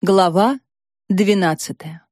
Глава 12.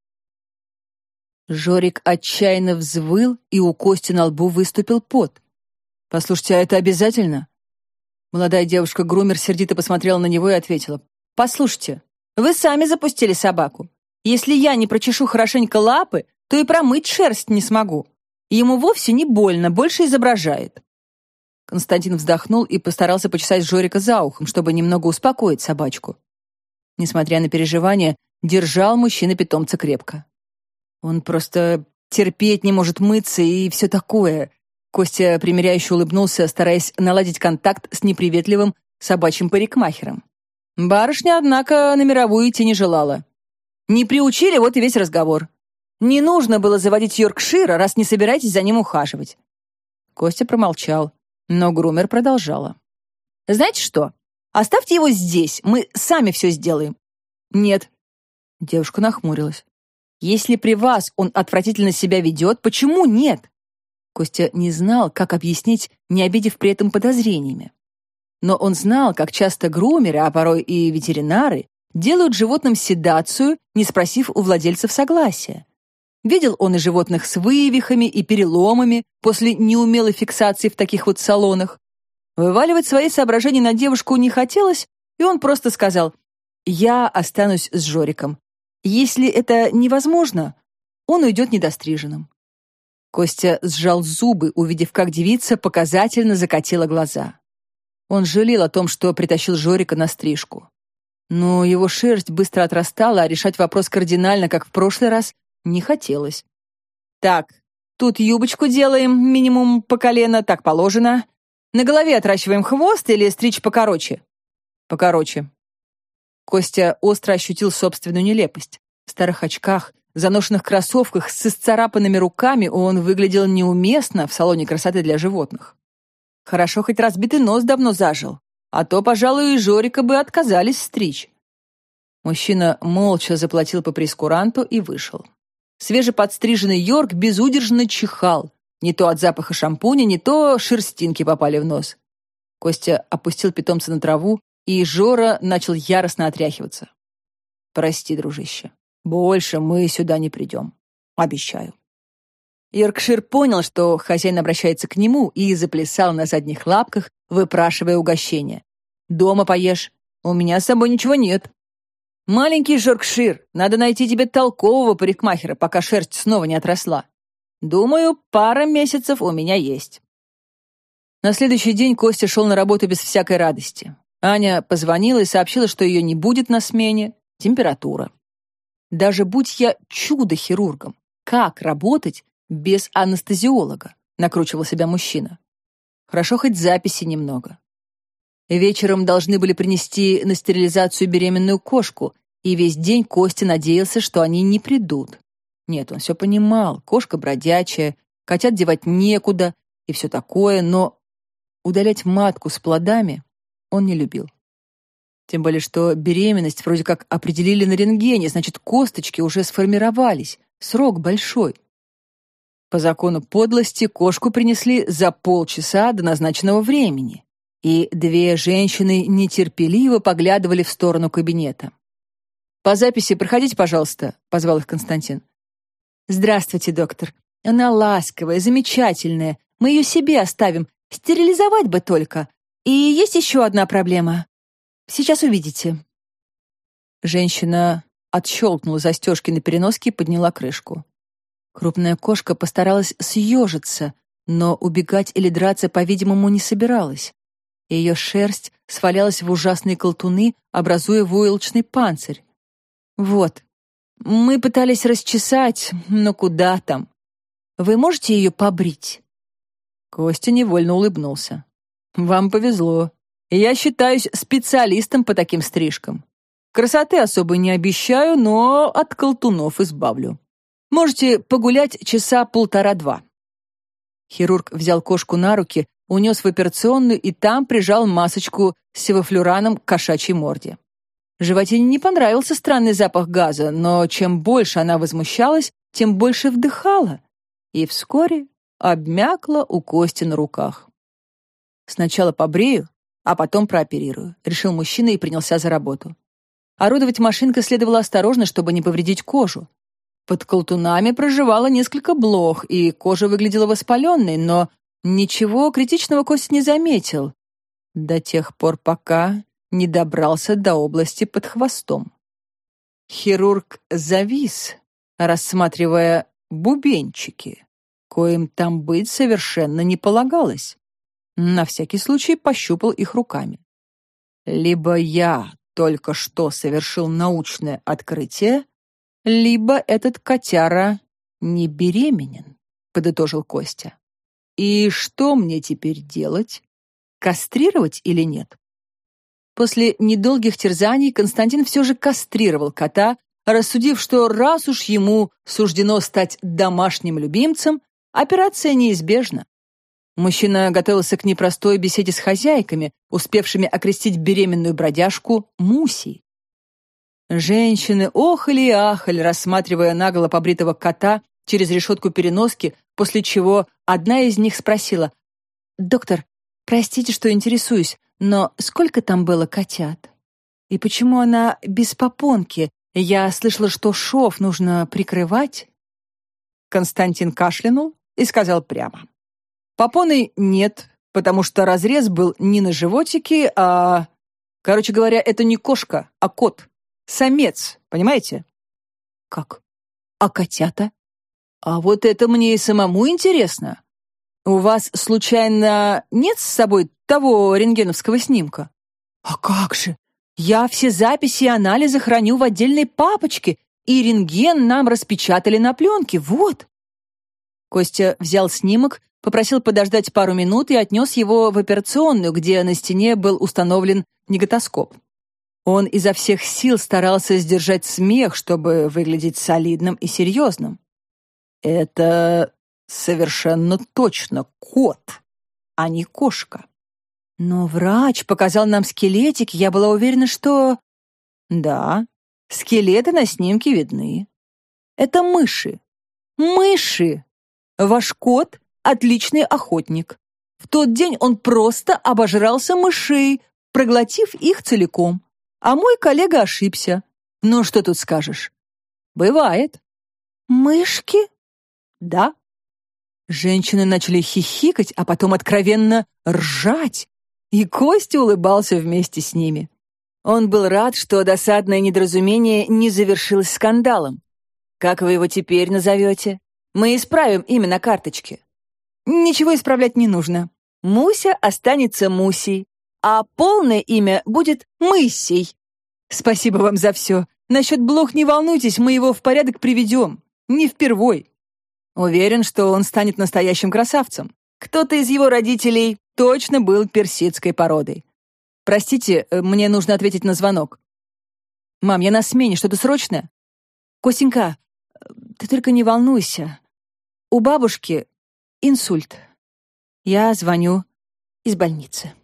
Жорик отчаянно взвыл, и у Кости на лбу выступил пот. «Послушайте, а это обязательно?» Молодая девушка-грумер сердито посмотрела на него и ответила. «Послушайте, вы сами запустили собаку. Если я не прочешу хорошенько лапы, то и промыть шерсть не смогу. Ему вовсе не больно, больше изображает». Константин вздохнул и постарался почесать Жорика за ухом, чтобы немного успокоить собачку. Несмотря на переживания, держал мужчина питомца крепко. Он просто терпеть не может мыться и все такое. Костя примиряюще улыбнулся, стараясь наладить контакт с неприветливым собачьим парикмахером. Барышня, однако, на мировую идти не желала. Не приучили, вот и весь разговор. Не нужно было заводить Йоркшира, раз не собираетесь за ним ухаживать. Костя промолчал, но грумер продолжала. «Знаете что? Оставьте его здесь, мы сами все сделаем». «Нет». Девушка нахмурилась. «Если при вас он отвратительно себя ведет, почему нет?» Костя не знал, как объяснить, не обидев при этом подозрениями. Но он знал, как часто грумеры, а порой и ветеринары, делают животным седацию, не спросив у владельцев согласия. Видел он и животных с вывихами и переломами после неумелой фиксации в таких вот салонах. Вываливать свои соображения на девушку не хотелось, и он просто сказал: «Я останусь с Жориком. Если это невозможно, он уйдет недостриженным». Костя сжал зубы, увидев, как девица показательно закатила глаза. Он жалел о том, что притащил Жорика на стрижку. Но его шерсть быстро отрастала, а решать вопрос кардинально, как в прошлый раз, не хотелось. «Так, тут юбочку делаем, минимум по колено, так положено. На голове отращиваем хвост или стричь покороче?» «Покороче». Костя остро ощутил собственную нелепость. В старых очках, заношенных кроссовках с исцарапанными руками он выглядел неуместно в салоне красоты для животных. Хорошо, хоть разбитый нос давно зажил, а то, пожалуй, и Жорика бы отказались стричь. Мужчина молча заплатил по прейскуранту и вышел. Свежеподстриженный Йорк безудержно чихал. Не то от запаха шампуня, не то шерстинки попали в нос. Костя опустил питомца на траву, и Жора начал яростно отряхиваться. «Прости, дружище, больше мы сюда не придем. Обещаю». Йоркшир понял, что хозяин обращается к нему, и заплясал на задних лапках, выпрашивая угощение. «Дома поешь. У меня с собой ничего нет». «Маленький Йоркшир, надо найти тебе толкового парикмахера, пока шерсть снова не отросла. Думаю, пара месяцев у меня есть». На следующий день Костя шел на работу без всякой радости. Аня позвонила и сообщила, что ее не будет на смене, температура. Даже будь я чудо-хирургом, как работать без анестезиолога, накручивал себя мужчина. Хорошо, хоть записи немного. Вечером должны были принести на стерилизацию беременную кошку, и весь день Костя надеялся, что они не придут. Нет, он все понимал, кошка бродячая, котят девать некуда и все такое, но удалять матку с плодами он не любил. Тем более, что беременность вроде как определили на рентгене, значит, косточки уже сформировались, срок большой. По закону подлости кошку принесли за полчаса до назначенного времени, и две женщины нетерпеливо поглядывали в сторону кабинета. «По записи проходите, пожалуйста», — позвал их Константин. «Здравствуйте, доктор. Она ласковая, замечательная. Мы ее себе оставим. Стерилизовать бы только. И есть еще одна проблема. Сейчас увидите». Женщина отщелкнула застежки на переноске и подняла крышку. Крупная кошка постаралась съежиться, но убегать или драться, по-видимому, не собиралась. Ее шерсть свалялась в ужасные колтуны, образуя войлочный панцирь. «Вот. Мы пытались расчесать, но куда там? Вы можете ее побрить?» Костя невольно улыбнулся. «Вам повезло. Я считаюсь специалистом по таким стрижкам. Красоты особо не обещаю, но от колтунов избавлю. Можете погулять часа полтора-два». Хирург взял кошку на руки, унес в операционную и там прижал масочку с севофлюраном к кошачьей морде. Животине не понравился странный запах газа, но чем больше она возмущалась, тем больше вдыхала, и вскоре обмякла у Кости на руках. «Сначала побрею, а потом прооперирую», — решил мужчина и принялся за работу. Орудовать машинкой следовало осторожно, чтобы не повредить кожу. Под колтунами проживало несколько блох, и кожа выглядела воспаленной, но ничего критичного Костя не заметил. До тех пор, пока не добрался до области под хвостом. Хирург завис, рассматривая бубенчики, коим там быть совершенно не полагалось. На всякий случай пощупал их руками. Либо я только что совершил научное открытие, либо этот котяра не беременен, подытожил Костя. И что мне теперь делать? Кастрировать или нет? После недолгих терзаний Константин все же кастрировал кота, рассудив, что раз уж ему суждено стать домашним любимцем, операция неизбежна. Мужчина готовился к непростой беседе с хозяйками, успевшими окрестить беременную бродяжку Мусей. Женщины охали и ахали, рассматривая наголо побритого кота через решетку переноски, после чего одна из них спросила: «Доктор, простите, что интересуюсь, но сколько там было котят? И почему она без попонки? Я слышала, что шов нужно прикрывать». Константин кашлянул и сказал прямо: «Попоны нет, потому что разрез был не на животике, а... Короче говоря, это не кошка, а кот. Самец, понимаете?» «Как? А котята?» «А вот это мне и самому интересно. У вас, случайно, нет с собой того рентгеновского снимка?» «А как же? Я все записи и анализы храню в отдельной папочке, и рентген нам распечатали на пленке, вот». Костя взял снимок, попросил подождать пару минут и отнес его в операционную, где на стене был установлен неготоскоп. Он изо всех сил старался сдержать смех, чтобы выглядеть солидным и серьезным. «Это совершенно точно кот, а не кошка. Но врач показал нам скелетик, я была уверена, что...» «Да, скелеты на снимке видны. Это мыши. Мыши! Ваш кот — отличный охотник. В тот день он просто обожрался мышей, проглотив их целиком. А мой коллега ошибся. Ну, что тут скажешь? Бывает». «Мышки?» «Да». Женщины начали хихикать, а потом откровенно ржать, и Костя улыбался вместе с ними. Он был рад, что досадное недоразумение не завершилось скандалом. «Как вы его теперь назовете? Мы исправим имя на карточке». «Ничего исправлять не нужно. Муся останется Мусей, а полное имя будет Мысей. Спасибо вам за все. Насчет блох не волнуйтесь, мы его в порядок приведем. Не впервой. Уверен, что он станет настоящим красавцем. Кто-то из его родителей точно был персидской породой. Простите, мне нужно ответить на звонок. Мам, я на смене, что-то срочное? Костенька, ты только не волнуйся. У бабушки инсульт. Я звоню из больницы.